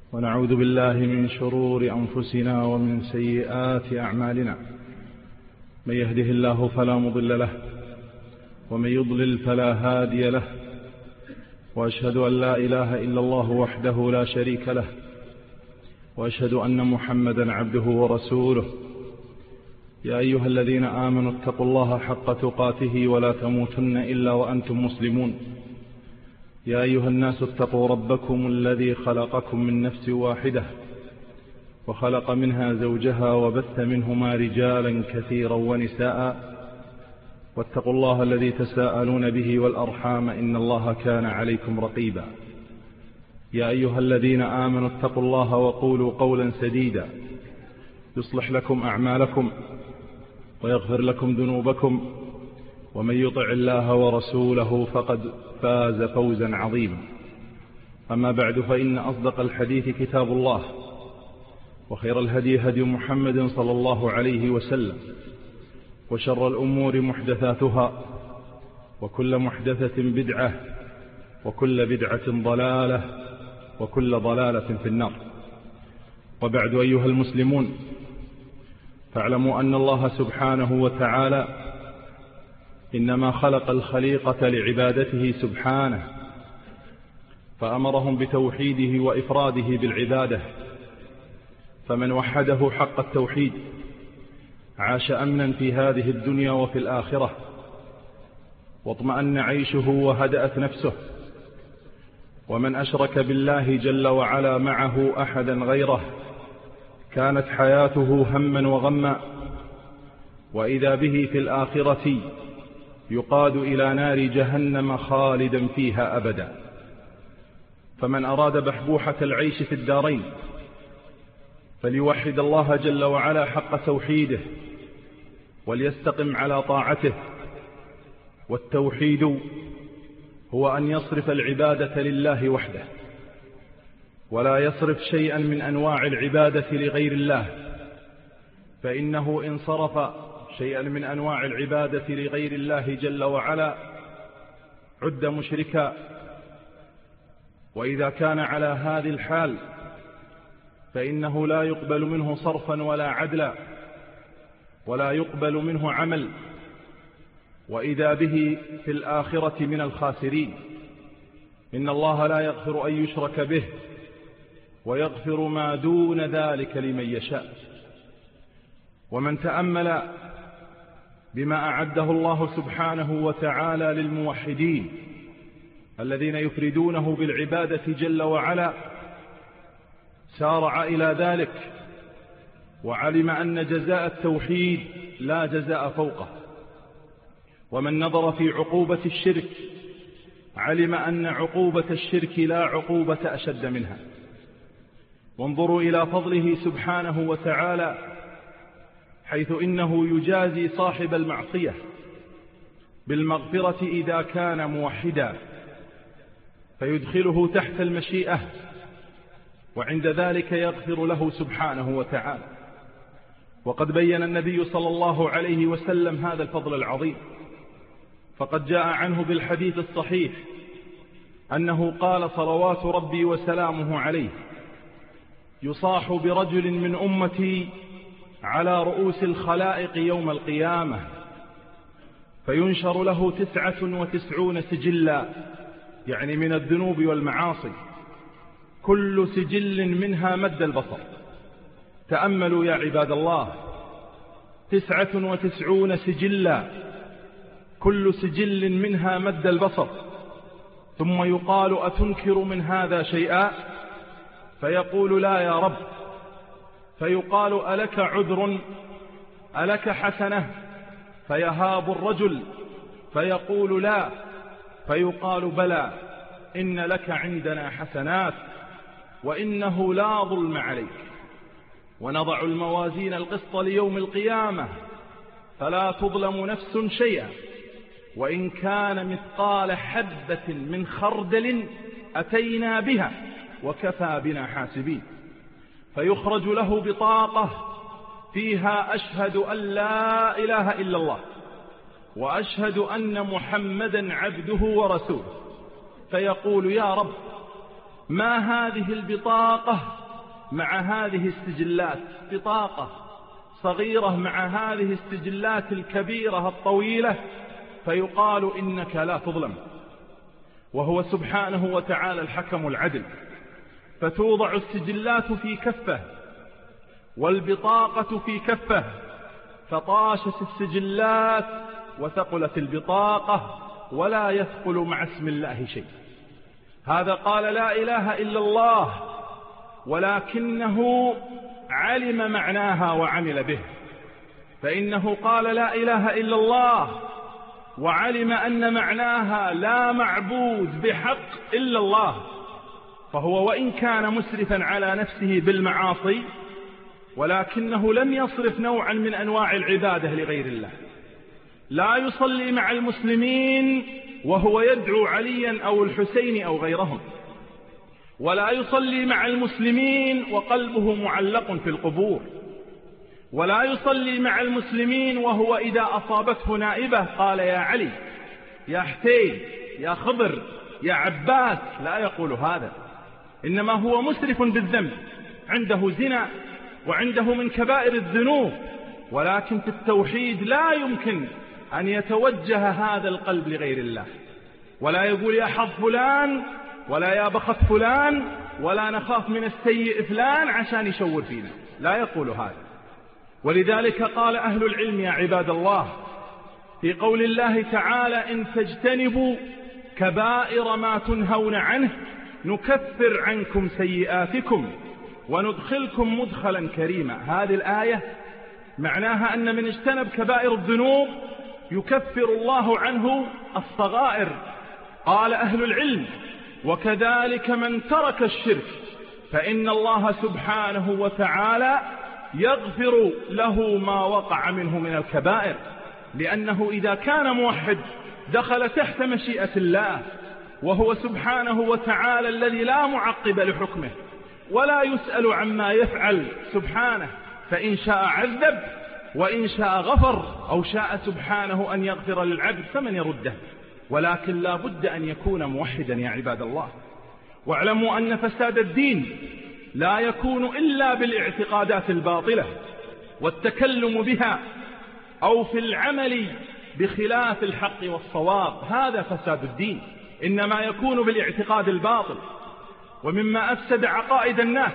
ونعوذ بالله من شرور أنفسنا ومن سيئات أعمالنا. من يهده الله فلا مضل له ومن يضلل فلا هادي له، وأشهد أن لا إله إلا الله وحده لا شريك له، وأشهد أن محمدا عبده ورسوله. يا أيها الذين آمنوا اتقوا الله حق تقاته ولا تموتن إلا وأنتم مسلمون. يا أيها الناس اتقوا ربكم الذي خلقكم من نفس واحدة وخلق منها زوجها وبث منهما رجالا كثيرا ونساء، واتقوا الله الذي تساءلون به والأرحام إن الله كان عليكم رقيبا. يا أيها الذين آمنوا اتقوا الله وقولوا قولا سديدا يصلح لكم أعمالكم ويغفر لكم ذنوبكم، ومن يطع الله ورسوله فقد فاز فوزا عظيما. أما بعد، فإن أصدق الحديث كتاب الله، وخير الهدي هدي محمد صلى الله عليه وسلم، وشر الأمور محدثاتها، وكل محدثة بدعة، وكل بدعة ضلالة، وكل ضلالة في النار. وبعد، أيها المسلمون، فاعلموا أن الله سبحانه وتعالى إنما خلق الخليقة لعبادته سبحانه، فأمرهم بتوحيده وإفراده بالعبادة. فمن وحده حق التوحيد عاش أمنا في هذه الدنيا وفي الآخرة، واطمأن عيشه وهدأت نفسه. ومن أشرك بالله جل وعلا معه أحدا غيره كانت حياته هما وغما، وإذا به في الآخرة يقاد إلى نار جهنم خالدا فيها أبدا. فمن أراد بحبوحة العيش في الدارين فليوحد الله جل وعلا حق توحيده، وليستقم على طاعته. والتوحيد هو أن يصرف العبادة لله وحده، ولا يصرف شيئا من أنواع العبادة لغير الله، فإنه إن صرف شيئا من أنواع العبادة لغير الله جل وعلا عد مشركا. وإذا كان على هذه الحال فإنه لا يقبل منه صرفا ولا عدلا، ولا يقبل منه عمل، وإذا به في الآخرة من الخاسرين. إن الله لا يغفر أن يشرك به، ويغفر ما دون ذلك لمن يشاء. ومن تأمل بما أعده الله سبحانه وتعالى للموحدين الذين يفردونه بالعبادة جل وعلا سارع إلى ذلك، وعلم أن جزاء التوحيد لا جزاء فوقه. ومن نظر في عقوبة الشرك علم أن عقوبة الشرك لا عقوبة أشد منها. وانظروا إلى فضله سبحانه وتعالى، حيث إنه يجازي صاحب المعصية بالمغفرة إذا كان موحدا، فيدخله تحت المشيئة، وعند ذلك يغفر له سبحانه وتعالى. وقد بين النبي صلى الله عليه وسلم هذا الفضل العظيم، فقد جاء عنه بالحديث الصحيح أنه قال صلوات ربي وسلامه عليه: يصاح برجل من أمتي على رؤوس الخلائق يوم القيامة، فينشر له 99 سجلا، يعني من الذنوب والمعاصي، كل سجل منها مد البصر. تأملوا يا عباد الله، 99 سجلا، كل سجل منها مد البصر. ثم يقال: أتنكر من هذا شيئا؟ فيقول: لا يا رب. فيقال: ألك عذر؟ ألك حسنة؟ فيهاب الرجل فيقول: لا. فيقال: بلى، إن لك عندنا حسنات، وإنه لا ظلم عليك. ونضع الموازين القسط ليوم القيامة فلا تظلم نفس شيئا، وإن كان مثقال حبة من خردل أتينا بها وكفى بنا حاسبين. فيخرج له بطاقة فيها: أشهد أن لا إله إلا الله، وأشهد أن محمدا عبده ورسوله. فيقول: يا رب، ما هذه البطاقة مع هذه السجلات؟ بطاقة صغيرة مع هذه السجلات الكبيرة الطويلة، فيقال إنك لا تظلم، وهو سبحانه وتعالى الحكم العدل. فتوضع السجلات في كفة والبطاقة في كفة، فطاشت السجلات وثقلت البطاقة، ولا يثقل مع اسم الله شيء. هذا قال لا إله إلا الله، ولكنه علم معناها وعمل به، فإنه قال لا إله إلا الله وعلم أن معناها لا معبود بحق إلا الله، فهو وإن كان مسرفا على نفسه بالمعاصي، ولكنه لم يصرف نوعا من أنواع العبادة لغير الله. لا يصلي مع المسلمين وهو يدعو عليا أو الحسين أو غيرهم، ولا يصلي مع المسلمين وقلبه معلق في القبور، ولا يصلي مع المسلمين وهو إذا أصابته نائبة قال يا علي، يا حسين، يا خضر، يا عباس. لا يقول هذا، إنما هو مسرف بالذنب، عنده زنا وعنده من كبائر الذنوب، ولكن في التوحيد لا يمكن أن يتوجه هذا القلب لغير الله، ولا يقول يا حظ فلان، ولا يا بخت فلان، ولا نخاف من السيء فلان عشان يشور فينا، لا يقول هذا. ولذلك قال أهل العلم يا عباد الله في قول الله تعالى إن تجتنبوا كبائر ما تنهون عنه نكفر عنكم سيئاتكم وندخلكم مدخلا كريما. هذه الآية معناها أن من اجتنب كبائر الذنوب يكفر الله عنه الصغائر. قال أهل العلم وكذلك من ترك الشرك فإن الله سبحانه وتعالى يغفر له ما وقع منه من الكبائر، لأنه إذا كان موحد دخل تحت مشيئة الله، وهو سبحانه وتعالى الذي لا معقب لحكمه ولا يسأل عما يفعل سبحانه، فإن شاء عذب وإن شاء غفر، أو شاء سبحانه أن يغفر للعبد فمن يرده، ولكن لا بد أن يكون موحدا يا عباد الله. واعلموا أن فساد الدين لا يكون إلا بالاعتقادات الباطلة والتكلم بها، أو في العمل بخلاف الحق والصواب، هذا فساد الدين، إنما يكون بالاعتقاد الباطل. ومما أفسد عقائد الناس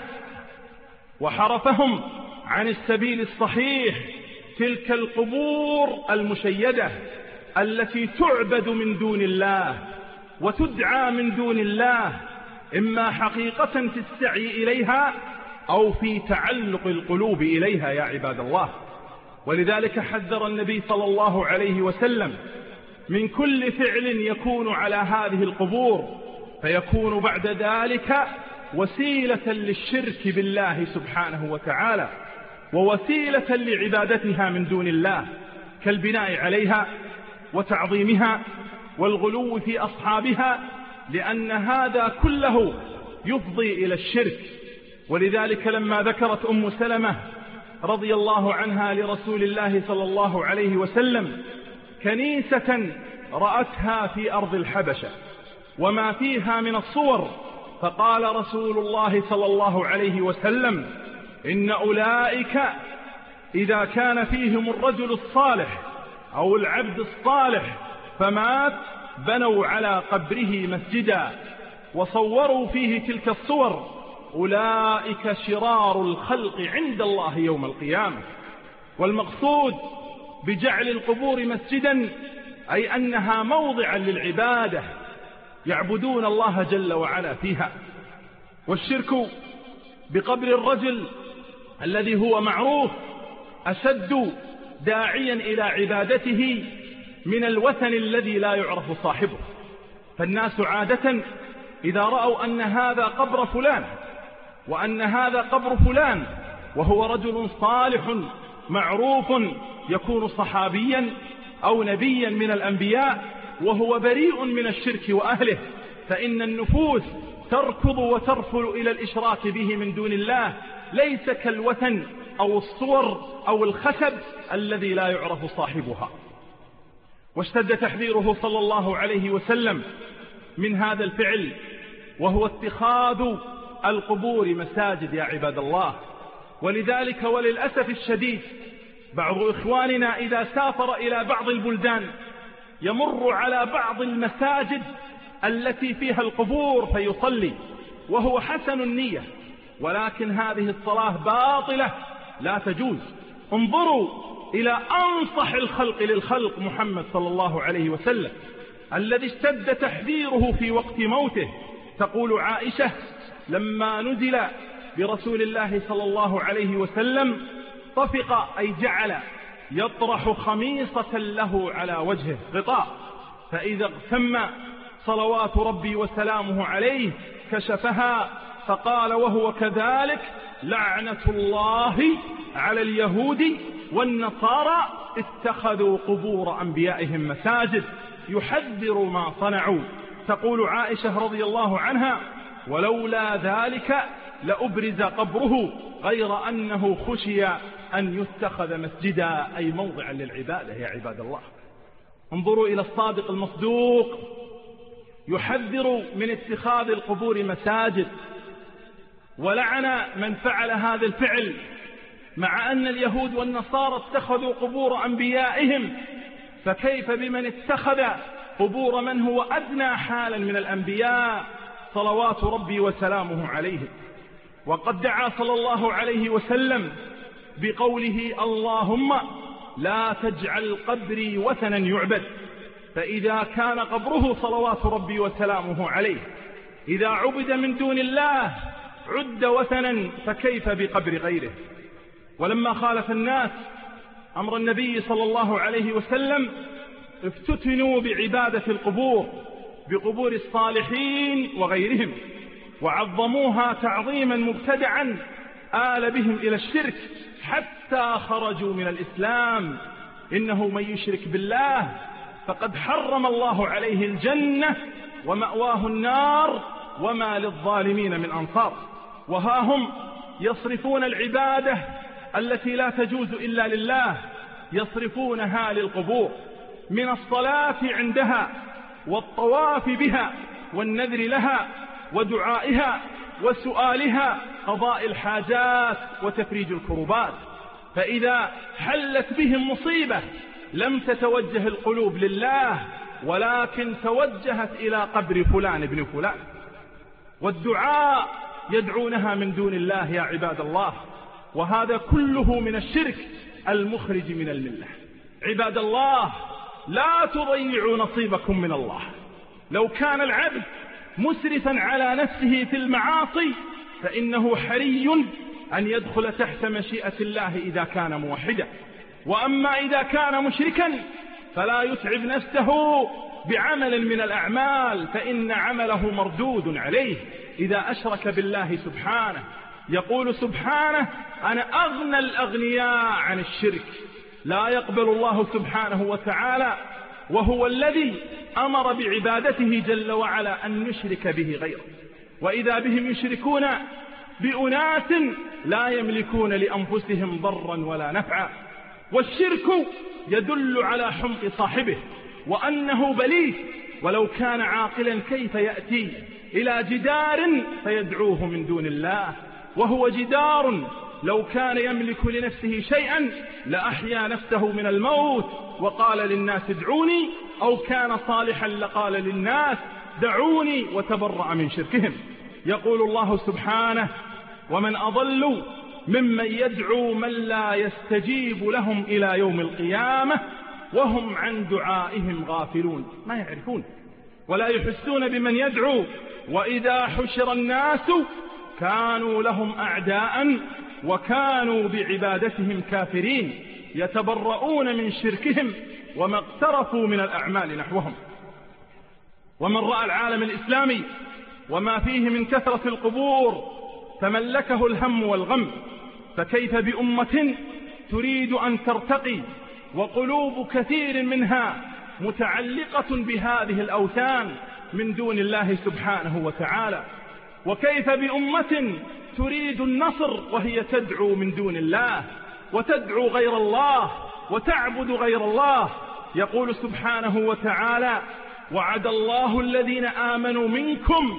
وحرفهم عن السبيل الصحيح تلك القبور المشيدة التي تعبد من دون الله وتدعى من دون الله، إما حقيقة في السعي إليها أو في تعلق القلوب إليها يا عباد الله. ولذلك حذر النبي صلى الله عليه وسلم من كل فعل يكون على هذه القبور، فيكون بعد ذلك وسيلة للشرك بالله سبحانه وتعالى ووسيلة لعبادتها من دون الله، كالبناء عليها وتعظيمها والغلو في أصحابها، لأن هذا كله يفضي إلى الشرك. ولذلك لما ذكرت أم سلمة رضي الله عنها لرسول الله صلى الله عليه وسلم كنيسة رأتها في أرض الحبشة وما فيها من الصور، فقال رسول الله صلى الله عليه وسلم إن أولئك إذا كان فيهم الرجل الصالح أو العبد الصالح فمات بنوا على قبره مسجدا وصوروا فيه تلك الصور، أولئك شرار الخلق عند الله يوم القيامة. والمقصود بجعل القبور مسجدا أي أنها موضعا للعبادة يعبدون الله جل وعلا فيها. والشرك بقبر الرجل الذي هو معروف أشد داعيا إلى عبادته من الوثن الذي لا يعرف صاحبه. فالناس عادة إذا رأوا أن هذا قبر فلان وأن هذا قبر فلان وهو رجل صالح معروف يكون صحابيا أو نبيا من الأنبياء وهو بريء من الشرك وأهله، فإن النفوس تركض وترفل إلى الإشراك به من دون الله، ليس كالوثن أو الصور أو الخشب الذي لا يعرف صاحبها. واشتد تحذيره صلى الله عليه وسلم من هذا الفعل وهو اتخاذ القبور مساجد يا عباد الله. ولذلك وللأسف الشديد بعض إخواننا إذا سافر إلى بعض البلدان يمر على بعض المساجد التي فيها القبور فيصلي، وهو حسن النية، ولكن هذه الصلاة باطلة لا تجوز. انظروا إلى أنصح الخلق للخلق محمد صلى الله عليه وسلم الذي اشتد تحذيره في وقت موته. تقول عائشة: لما نزل برسول الله صلى الله عليه وسلم طفق، أي جعل يطرح خميصة له على وجهه غطاء، فإذا اغتم صلوات ربي وسلامه عليه كشفها فقال وهو كذلك: لعنة الله على اليهود والنصارى اتخذوا قبور أنبيائهم مساجد، يحذر ما صنعوا. تقول عائشة رضي الله عنها: ولولا ذلك لأبرز قبره غير أنه خشي أن يتخذ مسجدا، أي موضعا للعبادة يا عباد الله. انظروا إلى الصادق المصدوق يحذر من اتخاذ القبور مساجد، ولعن من فعل هذا الفعل، مع أن اليهود والنصارى اتخذوا قبور أنبيائهم، فكيف بمن اتخذ قبور من هو أدنى حالا من الأنبياء صلوات ربي وسلامه عليه. وقد دعا صلى الله عليه وسلم بقوله: اللهم لا تجعل قبري وثنا يعبد. فإذا كان قبره صلوات ربي وسلامه عليه إذا عبد من دون الله عد وثنا، فكيف بقبر غيره؟ ولما خالف الناس أمر النبي صلى الله عليه وسلم افتتنوا بعبادة القبور، بقبور الصالحين وغيرهم، وعظموها تعظيما مبتدعا آل بهم إلى الشرك حتى خرجوا من الإسلام. إنه من يشرك بالله فقد حرم الله عليه الجنة ومأواه النار وما للظالمين من أنصار. وها هم يصرفون العبادة التي لا تجوز إلا لله، يصرفونها للقبور، من الصلاة عندها والطواف بها والنذر لها ودعائها وسؤالها قضاء الحاجات وتفريج الكربات. فإذا حلت بهم مصيبة لم تتوجه القلوب لله، ولكن توجهت إلى قبر فلان ابن فلان، والدعاء يدعونها من دون الله يا عباد الله. وهذا كله من الشرك المخرج من الملة. عباد الله، لا تضيعوا نصيبكم من الله. لو كان العبد مسرفا على نفسه في المعاصي فإنه حري أن يدخل تحت مشيئة الله إذا كان موحدا. وأما إذا كان مشركا فلا يتعب نفسه بعمل من الأعمال، فإن عمله مردود عليه إذا أشرك بالله سبحانه. يقول سبحانه: أنا أغنى الأغنياء عن الشرك. لا يقبل الله سبحانه وتعالى، وهو الذي أمر بعبادته جل وعلا أن نشرك به غيره. وإذا بهم يشركون بأناس لا يملكون لأنفسهم ضرا ولا نفعا. والشرك يدل على حمق صاحبه وأنه بليد، ولو كان عاقلا كيف يأتي إلى جدار فيدعوه من دون الله، وهو جدار لو كان يملك لنفسه شيئا لأحيا نفسه من الموت وقال للناس ادعوني، أو كان صالحا لقال للناس دعوني، وتبرأ من شركهم. يقول الله سبحانه: ومن أضل ممن يدعو من لا يستجيب لهم إلى يوم القيامة وهم عن دعائهم غافلون. ما يعرفون ولا يحسون بمن يدعو. وإذا حشر الناس كانوا لهم أعداء وكانوا بعبادتهم كافرين، يتبرؤون من شركهم وما اقترفوا من الأعمال نحوهم. ومن رأى العالم الإسلامي وما فيه من كثرة القبور تملكه الهم والغم، فكيف بأمة تريد أن ترتقي وقلوب كثير منها متعلقة بهذه الأوثان من دون الله سبحانه وتعالى؟ وكيف بأمة تريد النصر وهي تدعو من دون الله وتدعو غير الله وتعبد غير الله؟ يقول سبحانه وتعالى: وعد الله الذين آمنوا منكم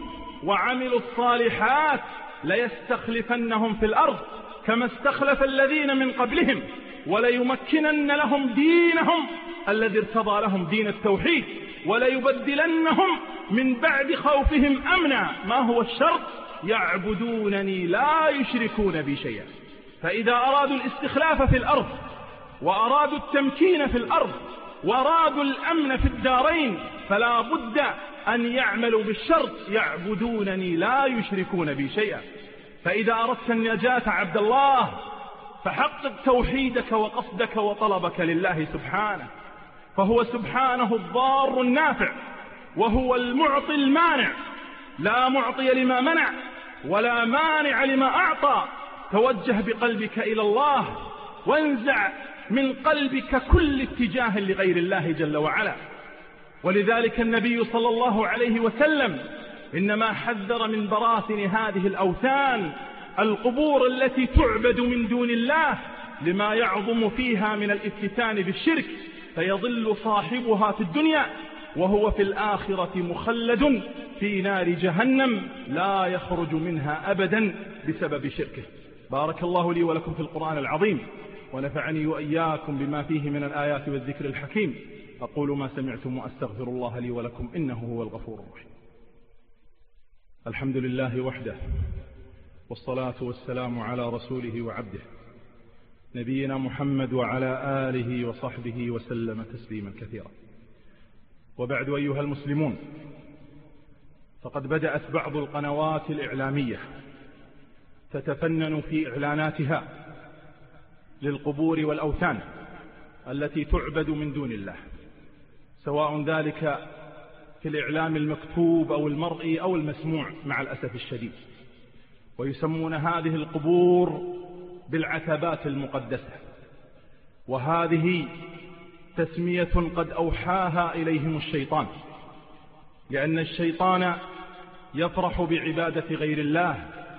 وعملوا الصالحات ليستخلفنهم في الأرض كما استخلف الذين من قبلهم وليمكنن لهم دينهم الذي ارتضى لهم دين التوحيد وليبدلنهم من بعد خوفهم أمنا. ما هو الشرط؟ يعبدونني لا يشركون بي شيئا. فإذا أرادوا الاستخلاف في الأرض وأرادوا التمكين في الأرض وأرادوا الأمن في الدارين فلا بد أن يعملوا بالشرط يعبدونني لا يشركون بي شيئا. فإذا أردت النجاة عبد الله فحقق توحيدك وقصدك وطلبك لله سبحانه، فهو سبحانه الضار النافع وهو المعطي المانع، لا معطي لما منع ولا مانع لما أعطى. توجه بقلبك إلى الله وانزع من قلبك كل اتجاه لغير الله جل وعلا. ولذلك النبي صلى الله عليه وسلم إنما حذر من براثن هذه الأوثان القبور التي تعبد من دون الله لما يعظم فيها من الافتتان بالشرك، فيضل صاحبها في الدنيا وهو في الآخرة مخلد في نار جهنم لا يخرج منها أبدا بسبب شركه. بارك الله لي ولكم في القرآن العظيم ونفعني وإياكم بما فيه من الآيات والذكر الحكيم. أقول ما سمعتم وأستغفر الله لي ولكم إنه هو الغفور الرحيم. الحمد لله وحده والصلاة والسلام على رسوله وعبده نبينا محمد وعلى آله وصحبه وسلم تسليما كثيرا. وبعد أيها المسلمون، فقد بدأت بعض القنوات الإعلامية تتفنن في إعلاناتها للقبور والأوثان التي تعبد من دون الله، سواء ذلك في الإعلام المكتوب أو المرئي أو المسموع مع الأسف الشديد. ويسمون هذه القبور بالعتبات المقدسة، وهذه تسمية قد أوحاها إليهم الشيطان، لأن الشيطان يفرح بعبادة غير الله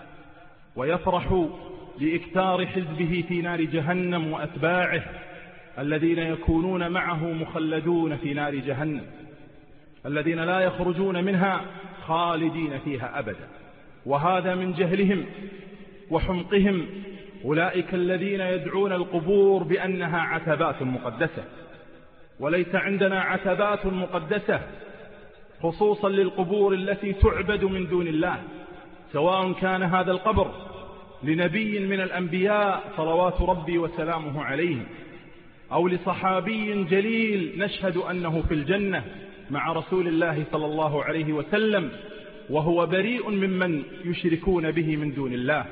ويفرح لإكثار حزبه في نار جهنم وأتباعه الذين يكونون معه مخلدون في نار جهنم، الذين لا يخرجون منها خالدين فيها أبدا. وهذا من جهلهم وحمقهم أولئك الذين يدعون القبور بأنها عتبات مقدسة. وليس عندنا عتبات مقدسة خصوصا للقبور التي تعبد من دون الله، سواء كان هذا القبر لنبي من الأنبياء صلوات ربي وسلامه عليه أو لصحابي جليل نشهد أنه في الجنة مع رسول الله صلى الله عليه وسلم وهو بريء ممن يشركون به من دون الله.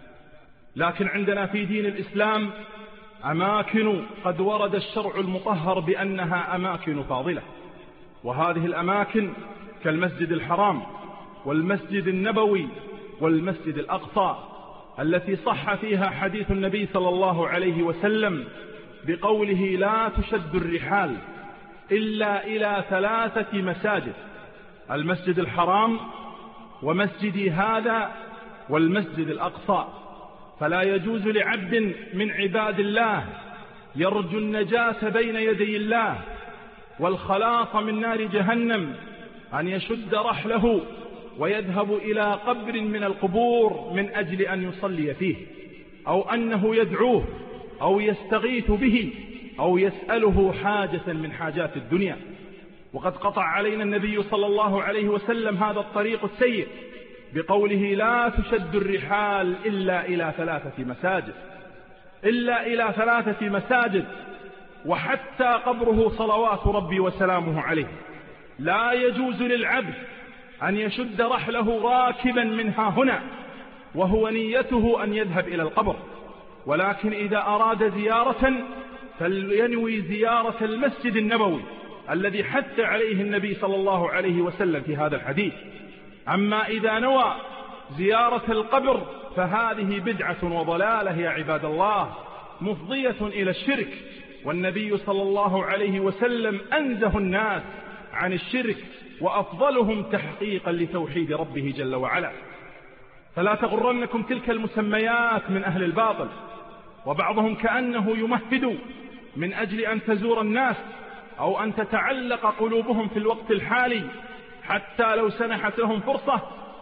لكن عندنا في دين الإسلام أماكن قد ورد الشرع المطهر بأنها أماكن فاضلة، وهذه الأماكن كالمسجد الحرام والمسجد النبوي والمسجد الأقصى التي صح فيها حديث النبي صلى الله عليه وسلم بقوله لا تشد الرحال إلا إلى 3 مساجد: المسجد الحرام ومسجدي هذا والمسجد الأقصى. فلا يجوز لعبد من عباد الله يرجو النجاة بين يدي الله والخلاص من نار جهنم أن يشد رحله ويذهب إلى قبر من القبور من أجل أن يصلي فيه، أو أنه يدعوه أو يستغيث به أو يسأله حاجة من حاجات الدنيا. وقد قطع علينا النبي صلى الله عليه وسلم هذا الطريق السيء بقوله لا تشد الرحال إلا إلى 3 مساجد، إلا إلى 3 مساجد. وحتى قبره صلوات ربي وسلامه عليه لا يجوز للعبد أن يشد رحله راكبا منها هنا وهو نيته أن يذهب إلى القبر، ولكن إذا أراد زيارة فلينوي زيارة المسجد النبوي الذي حث عليه النبي صلى الله عليه وسلم في هذا الحديث. أما إذا نوى زيارة القبر فهذه بدعة وضلالة يا عباد الله مفضية إلى الشرك، والنبي صلى الله عليه وسلم أنزه الناس عن الشرك وأفضلهم تحقيقا لتوحيد ربه جل وعلا. فلا تغرنكم تلك المسميات من أهل الباطل، وبعضهم كأنه يمهد من أجل أن تزور الناس أو أن تتعلق قلوبهم في الوقت الحالي، حتى لو سنحت لهم فرصة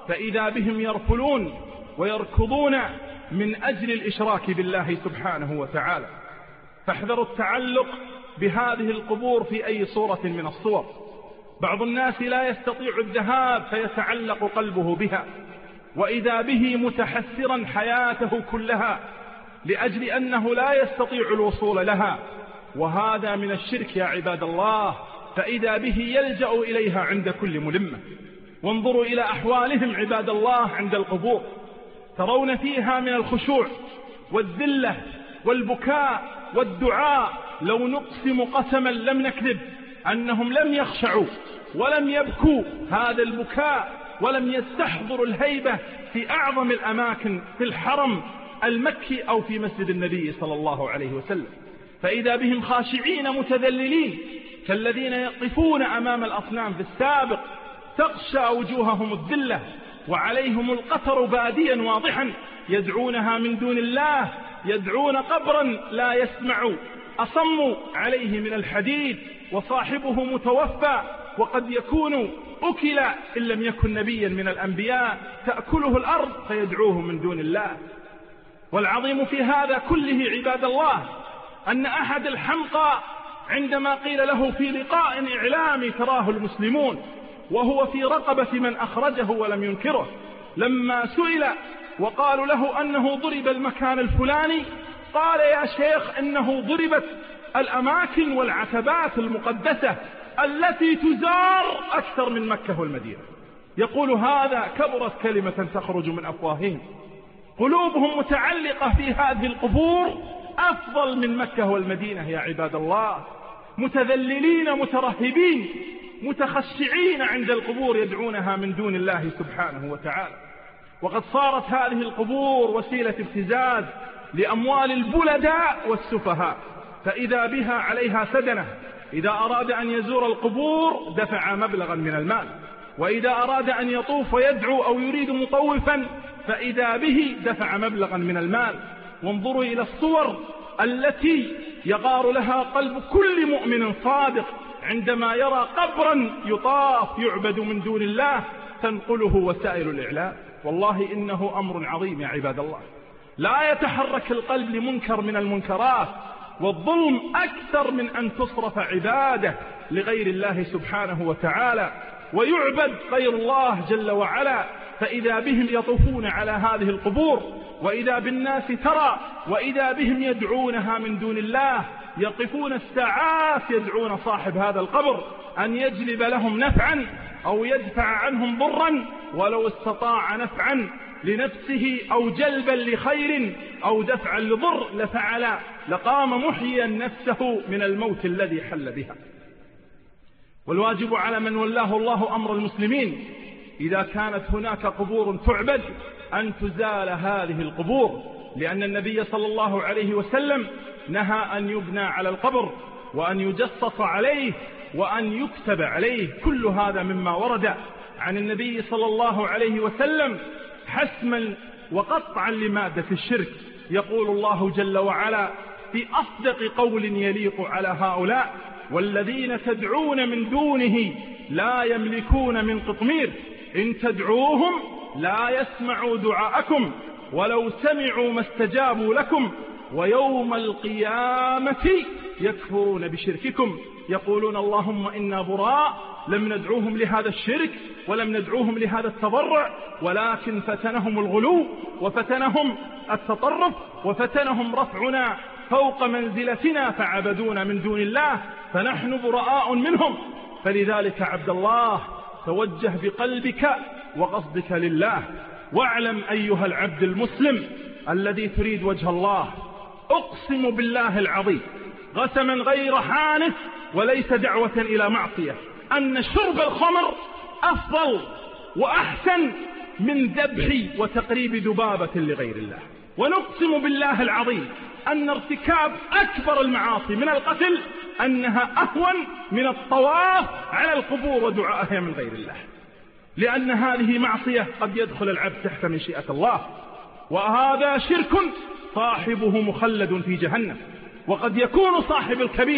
فإذا بهم يركلون ويركضون من أجل الإشراك بالله سبحانه وتعالى. فاحذروا التعلق بهذه القبور في أي صورة من الصور. بعض الناس لا يستطيع الذهاب فيتعلق قلبه بها، وإذا به متحسرا حياته كلها لأجل أنه لا يستطيع الوصول لها، وهذا من الشرك يا عباد الله. فإذا به يلجأ إليها عند كل ملمة. وانظروا إلى أحوالهم عباد الله عند القبور، ترون فيها من الخشوع والذلة والبكاء والدعاء. لو نقسم قسما لم نكذب أنهم لم يخشعوا ولم يبكوا هذا البكاء ولم يستحضروا الهيبة في أعظم الأماكن في الحرم المكي أو في مسجد النبي صلى الله عليه وسلم. فإذا بهم خاشعين متذللين كالذين يقفون أمام الأصنام في السابق، تغشى وجوههم الذلة وعليهم القطر باديا واضحا، يدعونها من دون الله، يدعون قبرا لا يسمع، أصم عليه من الحديد، وصاحبه متوفى وقد يكون أكل إن لم يكن نبيا من الأنبياء، تأكله الأرض فيدعوه من دون الله. والعظيم في هذا كله عباد الله أن أحد الحمقى عندما قيل له في لقاء إعلامي تراه المسلمون وهو في رقبة من أخرجه ولم ينكره، لما سئل وقالوا له أنه ضرب المكان الفلاني قال: يا شيخ إنه ضربت الأماكن والعتبات المقدسة التي تزار أكثر من مكة والمدينة. يقول هذا كبرت كلمة تخرج من أفواههم. قلوبهم متعلقة في هذه القبور أفضل من مكة والمدينة يا عباد الله، متذللين مترهبين متخشعين عند القبور يدعونها من دون الله سبحانه وتعالى. وقد صارت هذه القبور وسيلة ابتزاز لأموال البلداء والسفهاء، فإذا بها عليها سدنة، إذا أراد أن يزور القبور دفع مبلغا من المال، وإذا أراد أن يطوف ويدعو أو يريد مطوفا فإذا به دفع مبلغا من المال. وانظروا إلى الصور التي يغار لها قلب كل مؤمن صادق عندما يرى قبرا يطاف يعبد من دون الله تنقله وسائل الإعلام. والله إنه أمر عظيم يا عباد الله. لا يتحرك القلب لمنكر من المنكرات، والظلم أكثر من أن تصرف عبادة لغير الله سبحانه وتعالى ويعبد غير الله جل وعلا. فإذا بهم يطوفون على هذه القبور، وإذا بالناس ترى، وإذا بهم يدعونها من دون الله، يقفون الساعات يدعون صاحب هذا القبر أن يجلب لهم نفعا أو يدفع عنهم ضرا، ولو استطاع نفعا لنفسه أو جلبا لخير أو دفعا لضر لفعل، لقام محيا نفسه من الموت الذي حل بها. والواجب على من ولاه الله أمر المسلمين إذا كانت هناك قبور تعبد أن تزال هذه القبور، لأن النبي صلى الله عليه وسلم نهى أن يبنى على القبر وأن يجسس عليه وأن يكتب عليه. كل هذا مما ورد عن النبي صلى الله عليه وسلم حسما وقطعا لمادة الشرك. يقول الله جل وعلا في أصدق قول يليق على هؤلاء: والذين تدعون من دونه لا يملكون من قطمير إن تدعوهم لا يسمعوا دعاءكم ولو سمعوا ما استجابوا لكم ويوم القيامة يكفرون بشرككم يقولون اللهم إنا براء لم ندعوهم لهذا الشرك ولم ندعوهم لهذا التضرع، ولكن فتنهم الغلو وفتنهم التطرف وفتنهم رفعنا فوق منزلتنا فعبدونا من دون الله فنحن براء منهم. فلذلك عبد الله توجه بقلبك وقصدك لله، واعلم أيها العبد المسلم الذي تريد وجه الله، أقسم بالله العظيم قسما غير حانث وليس دعوة إلى معصية، أن شرب الخمر أفضل وأحسن من ذبح وتقريب ذبابة لغير الله. ونقسم بالله العظيم أن ارتكاب أكبر المعاصي من القتل أنها أهون من الطواف على القبور ودعائها من غير الله، لأن هذه معصية قد يدخل العبد تحت مشيئة الله، وهذا شرك صاحبه مخلد في جهنم. وقد يكون صاحب الكبيرة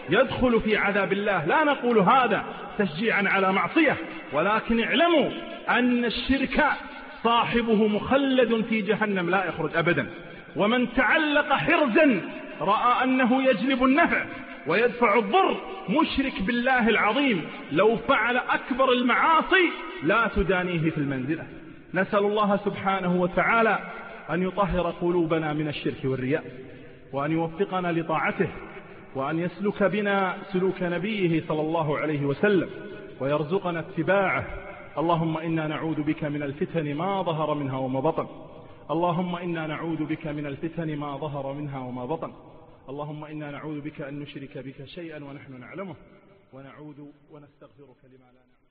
يدخل في عذاب الله. لا نقول هذا تشجيعا على معصية، ولكن اعلموا أن الشرك صاحبه مخلد في جهنم لا يخرج أبدا. ومن تعلق حرزا رأى أنه يجلب النفع ويدفع الضر مشرك بالله العظيم، لو فعل أكبر المعاصي لا تدانيه في المنزلة. نسأل الله سبحانه وتعالى أن يطهر قلوبنا من الشرك والرياء، وأن يوفقنا لطاعته، وأن يسلك بنا سلوك نبيه صلى الله عليه وسلم، ويرزقنا اتباعه. اللهم إنا نعوذ بك من الفتن ما ظهر منها وما بطن. اللهم إنا نعوذ بك من الفتن ما ظهر منها وما بطن. اللهم إنا نعوذ بك أن نشرك بك شيئا ونحن نعلمه، ونستغفرك لما لا نعلم.